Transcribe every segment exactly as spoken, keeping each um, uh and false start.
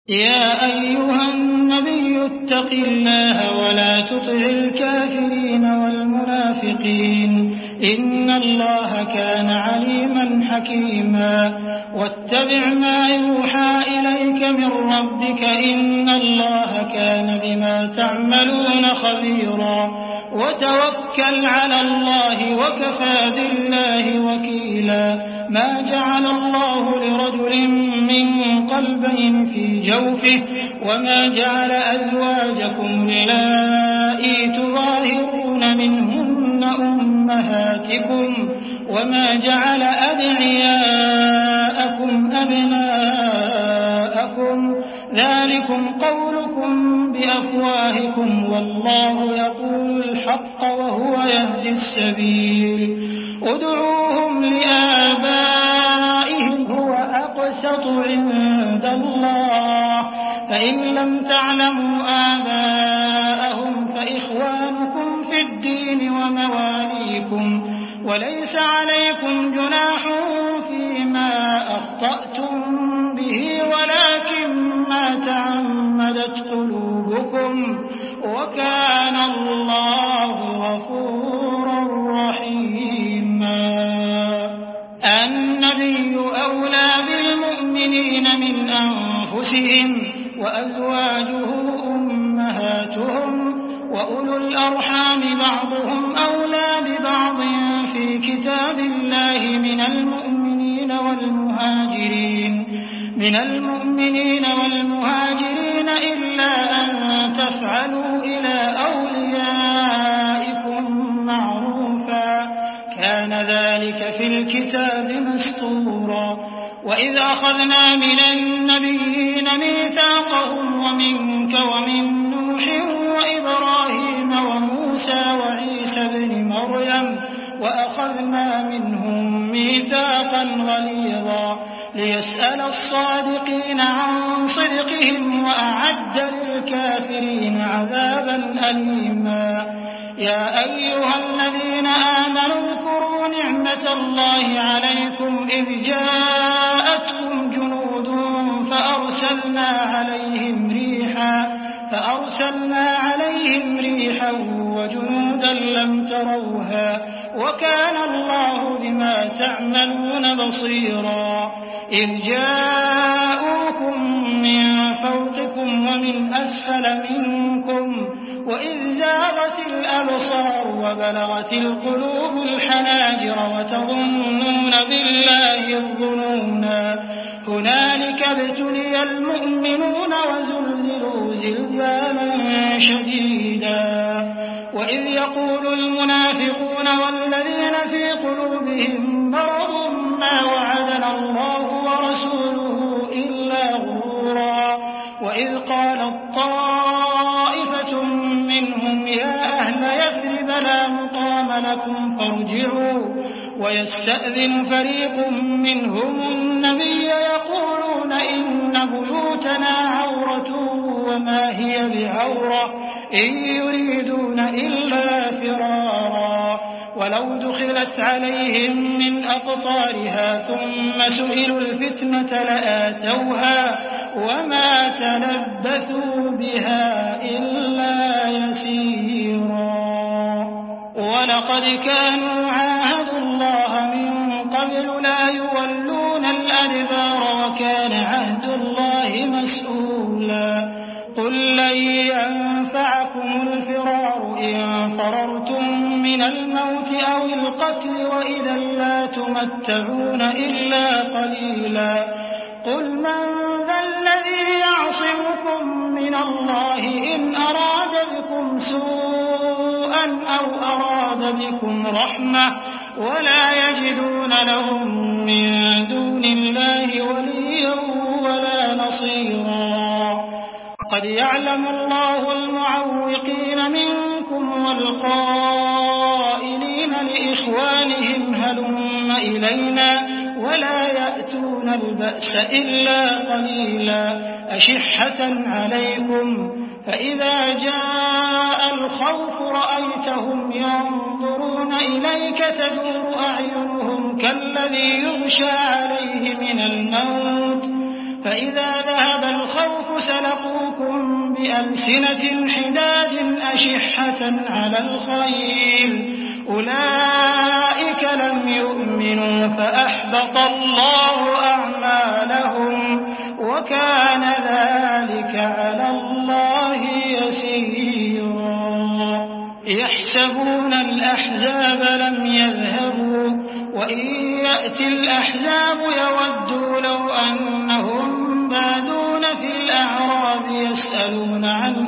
يا أيها النبي اتق الله ولا تطع الكافرين والمنافقين إن الله كان عليما حكيما واتبع ما يوحى إليك من ربك إن الله كان بما تعملون خبيرا وتوكل على الله وكفى بالله وكيلا ما جعل الله لرجل من قلبين في جوفه وما جعل أزواجكم اللائي تظاهرون منهن أمهاتكم وما جعل أدعياءكم أبناءكم ذلكم قولكم بأفواهكم والله يقول الحق وهو يهدي السبيل ادعوهم لآبائهم هو أقسط عند الله فإن لم تعلموا آباءهم فإخوانكم في الدين ومواليكم وليس عليكم جناح فيما أخطأتم به ولكن ما تعمدت قلوبكم وكان الله غفورا رحيما النبي أولى بالمؤمنين من أنفسهم وأزواجه أمهاتهم وأولو الأرحام بعضهم أولى ببعض في كتاب الله من المؤمنين والمهاجرين من المؤمنين والمهاجرين إلا أن تفعلوا إلى أوليائكم معروفا كان ذلك في الكتاب مسطورا وإذ أخذنا من النبيين ميثاقهم ومنك ومن نوح وإبراهيم وموسى وعيسى ابن مريم وأخذنا منهم ميثاقا غليظا ليسأل الصادقين عن صدقهم وأعد للكافرين عذابا أليما يا أيها الذين آمنوا اذكروا نعمة الله عليكم إذ جاءتكم جنود فأرسلنا عليهم ريحا فأرسلنا عليهم ريحا وجنودا لم تروها وكان الله بما تعملون بصيرا إذ جاءوكم من فوقكم ومن أسفل منكم وإذ زاغت الأبصار وبلغت القلوب الحناجر وتظنون بالله الظنونا هنالك ابتلي المؤمنون وزلزلوا زلزالا شديدا وإذ يقول المنافقون والذين في قلوبهم مرض ما وعدنا الله ورسوله إلا غرورا وإذ قالت طائفة منهم يا أهل يثرب لا مقام لكم فارجعوا ويستأذن فريق منهم النبي يقولون إن بيوتنا عورة وما هي بعورة إن يريدون إلا فرارا ولو دخلت عليهم من أقطارها ثم سئلوا الفتنة لآتوها وما تلبثوا بها إلا يسيرا ولقد كانوا عاهدوا الله من قبل لا يولون الأدبار وكان عهد الله مسؤولا قل لن ينفعكم الفرار إن فررتم من الموت أو القتل وإذا لا تمتعون إلا قليلا قل من ذا الذي يعصمكم من الله إن أراد بكم سوءا أو أراد بكم رحمة ولا يجدون لهم من دون الله وليا ولا نصيرا قد يعلم الله المعوقين منكم والقائلين لإخوانهم هلم إلينا ولا يأتون البأس إلا قليلا أشحة عليكم فإذا جاء الخوف رأيتهم ينظرون إليك تدور أعينهم كالذي يغشى عليه من الموت فإذا ذهب الخوف بألسنة حداد أشحة على الخير أولئك لم يؤمنوا فأحبط الله أعمالهم وكان ذلك على الله يسيرا يحسبون الأحزاب لم يذهبوا وإن يأتي الأحزاب يودوا لو أنهم بادون في الأعراب يسألون عن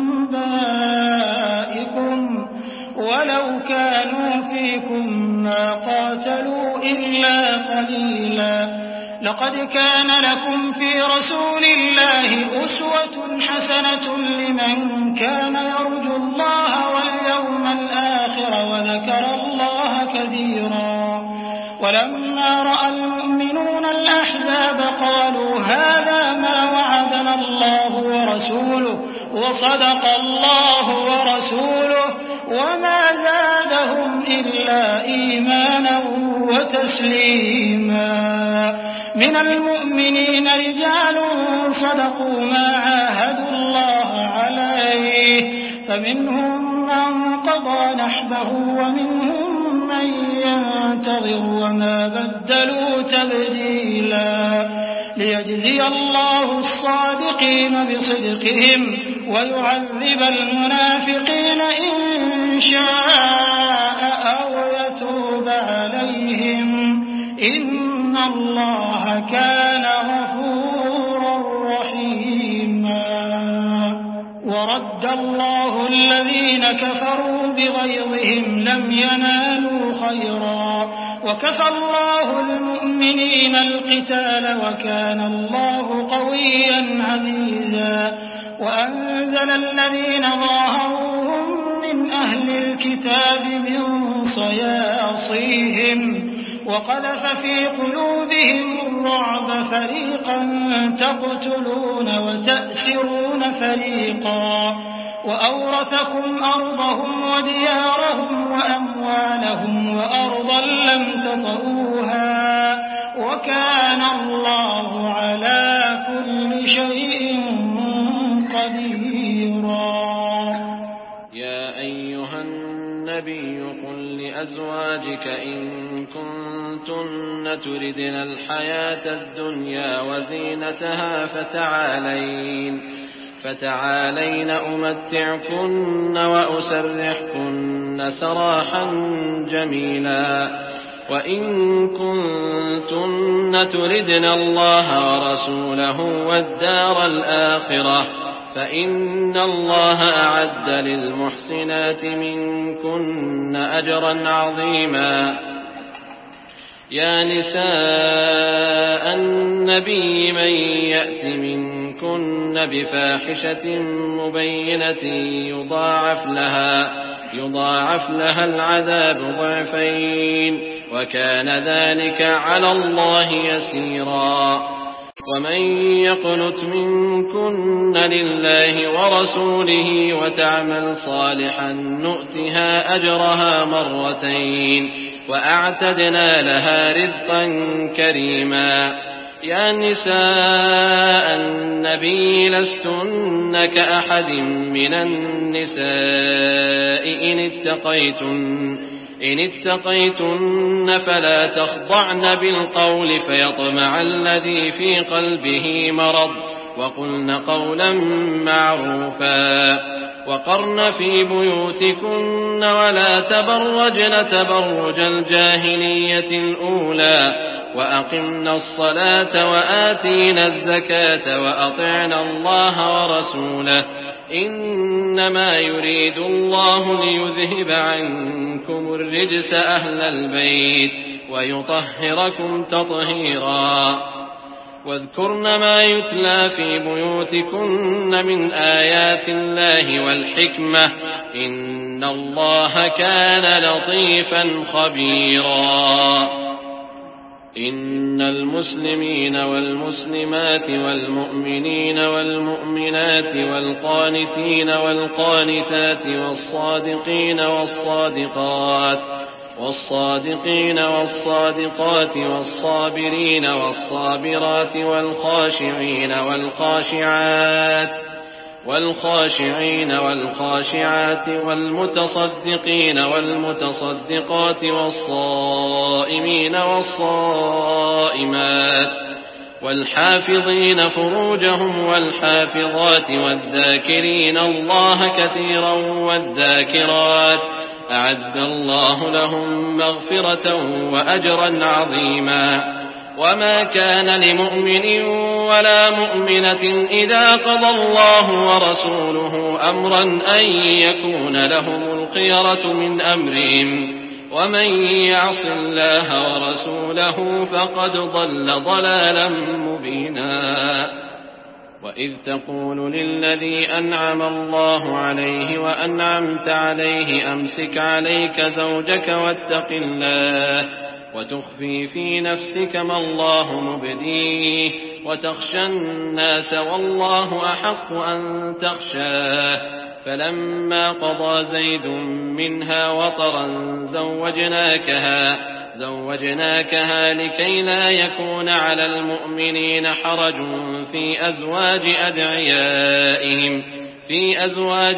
أنبائكم ولو كانوا فيكم ما قاتلوا إلا قليلا لقد كان لكم في رسول الله أسوة حسنة لمن كان يرجو الله واليوم الآخر وذكر الله كثيرا ولما رأى المؤمنون الأحزاب قالوا هذا ما وعدنا الله ورسوله وصدق الله ورسوله وما زادهم إلا إيمانا وتسليما من المؤمنين رجال صدقوا ما عاهدوا الله عليه فمنهم من قضى نحبه ومنهم من ينتظر وما بدلوا تبديلا ليجزي الله الصادقين بصدقهم ويعذب المنافقين إن شاء أو يتوب عليهم إن الله كان غفورا رحيما ورد الله الذين كفروا بغيظهم لم ينالوا خيرا وكفى الله المؤمنين القتال وكان الله قويا عزيزا وأنزل الذين ظاهروهم من أهل الكتاب من صياصيهم وقذف في قلوبهم الرعب فريقا تقتلون وتأسرون فريقا وأورثكم أرضهم وديارهم وأموالهم وأرضا لم تطئوها وكان الله على كل شيء قديرا يا أيها النبي قل لأزواجك إن كنتن تردن الحياة الدنيا وزينتها فتعالين فتعالين أمتعكن وأسرحكن سراحا جميلا وإن كنتن تردن الله ورسوله والدار الآخرة فإن الله أعد للمحسنات منكن أجرا عظيما يا نساء النبي من يأت منكن بفاحشة مبينة يضاعف لها يضاعف لها العذاب ضعفين وكان ذلك على الله يسيرا ومن يقنت منكن لله ورسوله وتعمل صالحا نؤتها أجرها مرتين وأعتدنا لها رزقا كريما يا نساء النبي لستن كأحد من النساء إن اتقيتن إن اتقيتن فلا تخضعن بالقول فيطمع الذي في قلبه مرض وقلن قولا معروفا وقرن في بيوتكن ولا تبرجن تبرج الجاهلية الأولى وأقمنا الصلاة وآتينا الزكاة وأطعنا الله ورسوله إنما يريد الله ليذهب عنكم الرجس أهل البيت ويطهركم تطهيرا واذكرن ما يتلى في بيوتكن من آيات الله والحكمة إن الله كان لطيفا خبيرا إن المسلمين والمسلمات والمؤمنين والمؤمنات والقانتين والقانتات والصادقين والصادقات والصادقين والصادقات والصابرين والصابرات والخاشعين والخاشعات والخاشعين والخاشعات والمتصدقين والمتصدقات والصائمين والصائمات والحافظين فروجهم والحافظات والذاكرين الله كثيرا والذاكرات أعد الله لهم مغفرة وأجرا عظيما. وما كان لمؤمن ولا مؤمنة إذا قضى الله ورسوله أمرا أن يكون لهم الخيرة من أمرهم ومن يعص الله ورسوله فقد ضل ضلالا مبينا. وإذ تقول للذي أنعم الله عليه وأنعمت عليه أمسك عليك زوجك واتق الله وتخفي في نفسك ما الله مبديه وتخشى الناس والله أحق أن تخشاه فلما قضى زيد منها وطرا زوجناكها زوجناكها لكي لا يكون على المؤمنين حرج في أزواج أدعيائهم في أزواج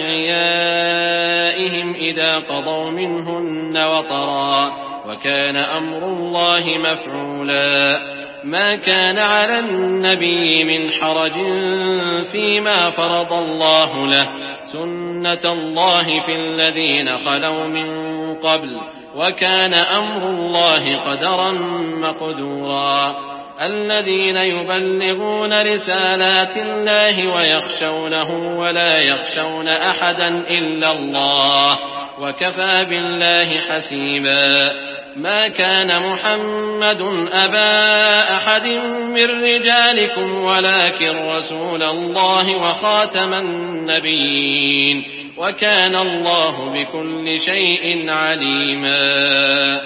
أدعيائهم إذا قضوا منهن وطرا وكان أمر الله مفعولا. ما كان على النبي من حرج فيما فرض الله له سنة الله في الذين خلوا من قبل وكان أمر الله قدرا مقدورا. الذين يبلغون رسالات الله ويخشونه ولا يخشون أحدا إلا الله وكفى بالله حسيبا. ما كان محمد أبا أحد من رجالكم ولكن رسول الله وخاتم النبيين وكان الله بكل شيء عليما.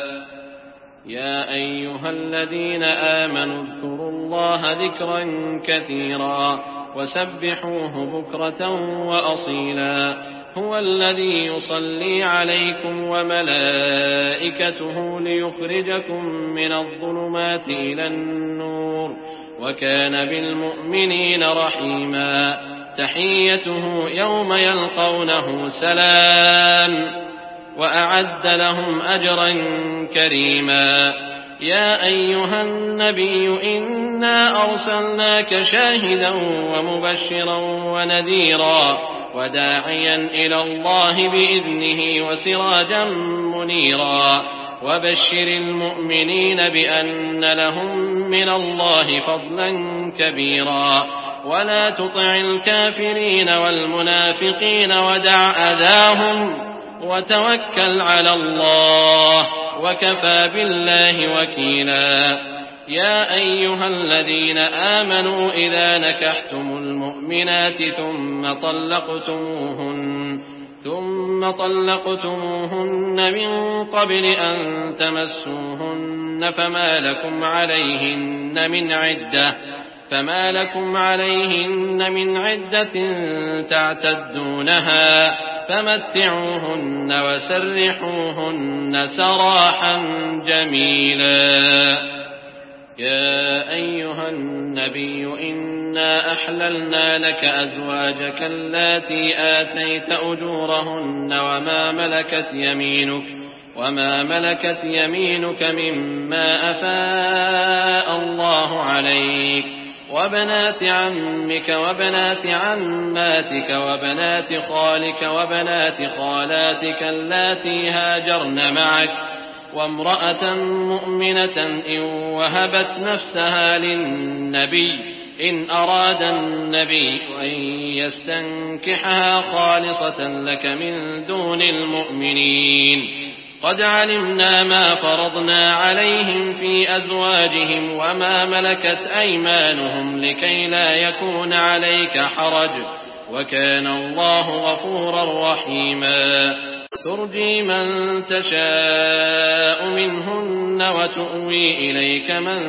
يا أيها الذين آمنوا اذكروا الله ذكرا كثيرا وسبحوه بكرة وأصيلا. هو الذي يصلي عليكم وملائكته ليخرجكم من الظلمات إلى النور وكان بالمؤمنين رحيما. تحيته يوم يلقونه سلام وأعد لهم أجرا كريما. يا أيها النبي إنا أرسلناك شاهدا ومبشرا ونذيرا وداعيا إلى الله بإذنه وسراجا منيرا. وبشر المؤمنين بأن لهم من الله فضلا كبيرا. ولا تطع الكافرين والمنافقين ودع أذاهم وتوكل على الله وكفى بالله وكيلا. يا أيها الذين آمنوا إذا نكحتم المؤمنات ثم طلقتموهن ثم طلقتموهن من قبل أن تمسوهن فما لكم عليهن من عدة فما لكم عليهن من عدة تعتدونها فمتعوهن وسرحوهن سراحا جميلا. يا أيها النبي إنا أحللنا لك أزواجك اللاتي آتيت أجورهن وما ملكت يمينك وما ملكت يمينك مما أفاء الله عليك وبنات عمك وبنات عماتك وبنات خالك وبنات خالاتك اللاتي هاجرن معك وامرأة مؤمنة إن وهبت نفسها للنبي إن أراد النبي أن يستنكحها خالصة لك من دون المؤمنين. قد علمنا ما فرضنا عليهم في أزواجهم وما ملكت أيمانهم لكي لا يكون عليك حرج وكان الله غفورا رحيما. ترجي من تشاء منهن وتؤوي إليك من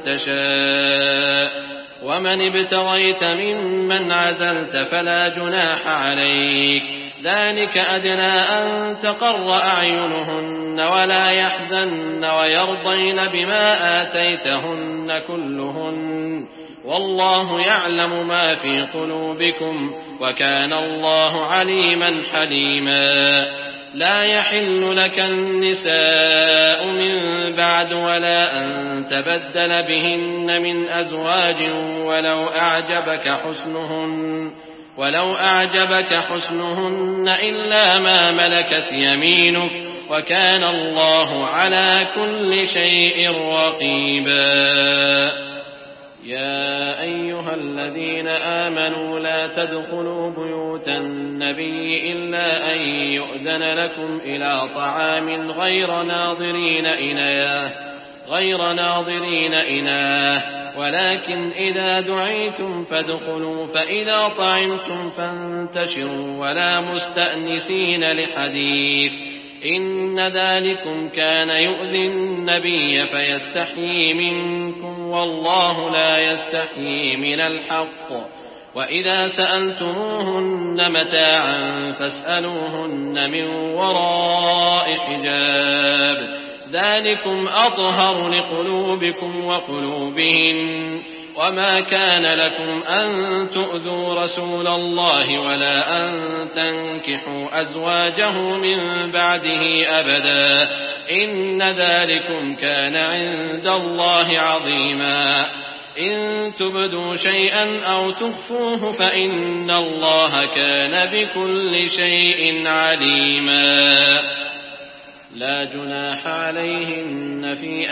تشاء ومن ابتغيت ممن عزلت فلا جناح عليك. ذلك أدنى أن تقر أعينهن ولا يحزن ويرضين بما آتيتهن كلهن والله يعلم ما في قلوبكم وكان الله عليما حليما. لا يحل لك النساء من بعد ولا أن تبدل بهن من أزواج ولو أعجبك حسنهن ولو أعجبك حسنهن إلا ما ملكت يمينك وكان الله على كل شيء رقيبا. يا أيها الذين آمنوا لا تدخلوا بيوت النبي إلا أن يؤذن لكم إلى طعام غير ناظرين إناه غير ناظرين إناه ولكن إذا دعيتم فادخلوا فإذا طعمتم فانتشروا ولا مستأنسين لحديث إن ذلكم كان يؤذي النبي فيستحيي منكم والله لا يستحيي من الحق. وإذا سألتموهن متاعا فاسألوهن من وراء حجاب ذلكم أطهر لقلوبكم وقلوبهن. وما كان لكم أن تؤذوا رسول الله ولا أن تنكحوا أزواجه من بعده أبدا إن ذلكم كان عند الله عظيما. إن تبدوا شيئا أو تخفوه فإن الله كان بكل شيء عليما. لا جناح عليهن في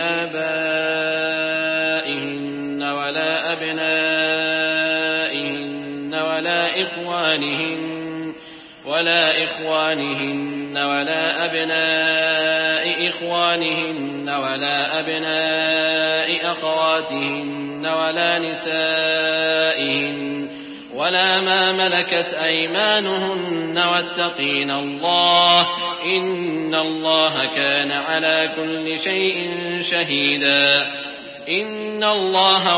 آبائهن ولا أبنائهن ولا إخوانهن ولا إخوانهن ولا أبناء إخوانهن ولا أبناء أخواتهن ولا نسائهن ولا ما ملكت أيمانهن واتقين الله إن الله كان على كل شيء شهيدا. إن الله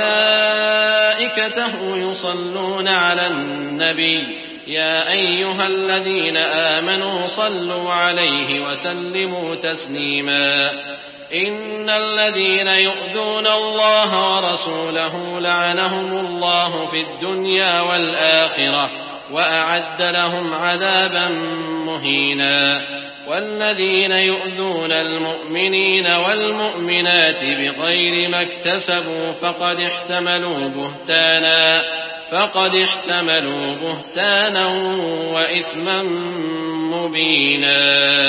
وملائكته يصلون على النبي يا أيها الذين آمنوا صلوا عليه وسلموا تسليما. إن الذين يؤذون الله ورسوله لعنهم الله في الدنيا والآخرة وأعد لهم عذابا مهينا. والذين يؤذون المؤمنين والمؤمنات بغير ما اكتسبوا فقد احتملوا بهتانا فقد احتملوا بهتانا وإثما مبينا.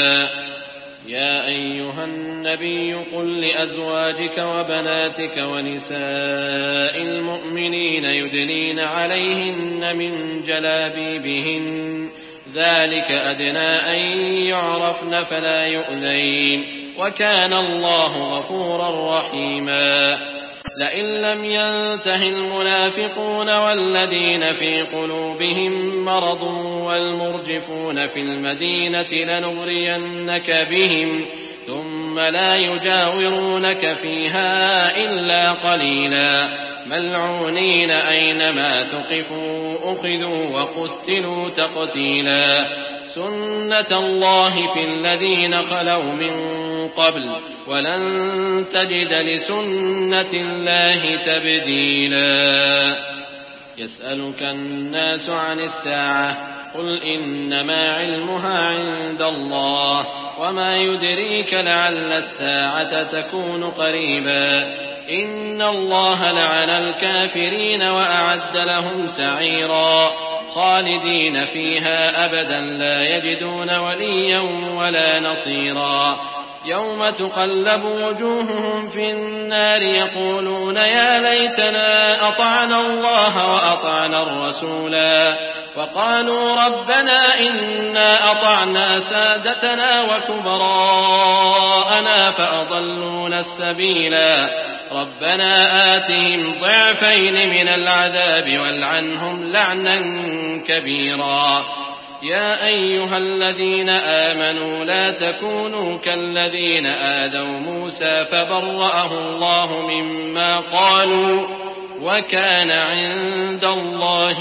يا أيها النبي قل لأزواجك وبناتك ونساء المؤمنين يدنين عليهن من جلابيبهن ذلك أدنى أن يعرفن فلا يؤذين وكان الله غفورا رحيما. لئن لم ينته المنافقون والذين في قلوبهم مرض والمرجفون في المدينة لنغرينك بهم ثم لا يجاورونك فيها إلا قليلا ملعونين أينما ثقفوا أخذوا وقتلوا تقتيلا. سنة الله في الذين خلوا من قبل ولن تجد لسنة الله تبديلا. يسألك الناس عن الساعة قل إنما علمها عند الله وما يدريك لعل الساعة تكون قريبا. إن الله لعن الكافرين وأعد لهم سعيرا خالدين فيها أبدا لا يجدون وليا ولا نصيرا. يوم تقلب وجوههم في النار يقولون يا ليتنا أطعنا الله وأطعنا الرسولا وقالوا ربنا إنا أطعنا سادتنا وكبراءنا فأضلونا السبيلا ربنا آتهم ضعفين من العذاب والعنهم لعنا كبيرا. يا أيها الذين آمنوا لا تكونوا كالذين آذوا موسى فبرأه الله مما قالوا وكان عند الله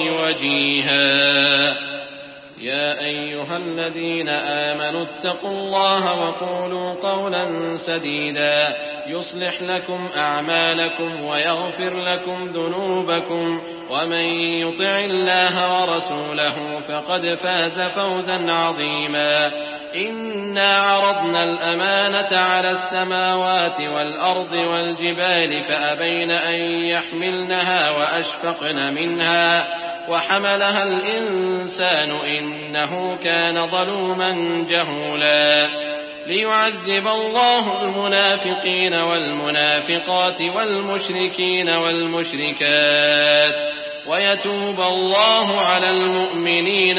وجيها. يا أيها الذين آمنوا اتقوا الله وقولوا قولا سديدا يصلح لكم أعمالكم ويغفر لكم ذنوبكم ومن يطع الله ورسوله فقد فاز فوزا عظيما إنا عرضنا الأمانة على السماوات والأرض والجبال فأبين أن يحملنها وأشفقن منها وحملها الإنسان إنه كان ظلوما جهولا ليعذب الله المنافقين والمنافقات والمشركين والمشركات ويتوب الله على المؤمنين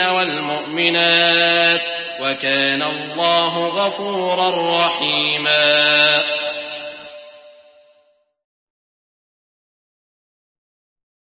والمؤمنات وكان الله غفورا رحيما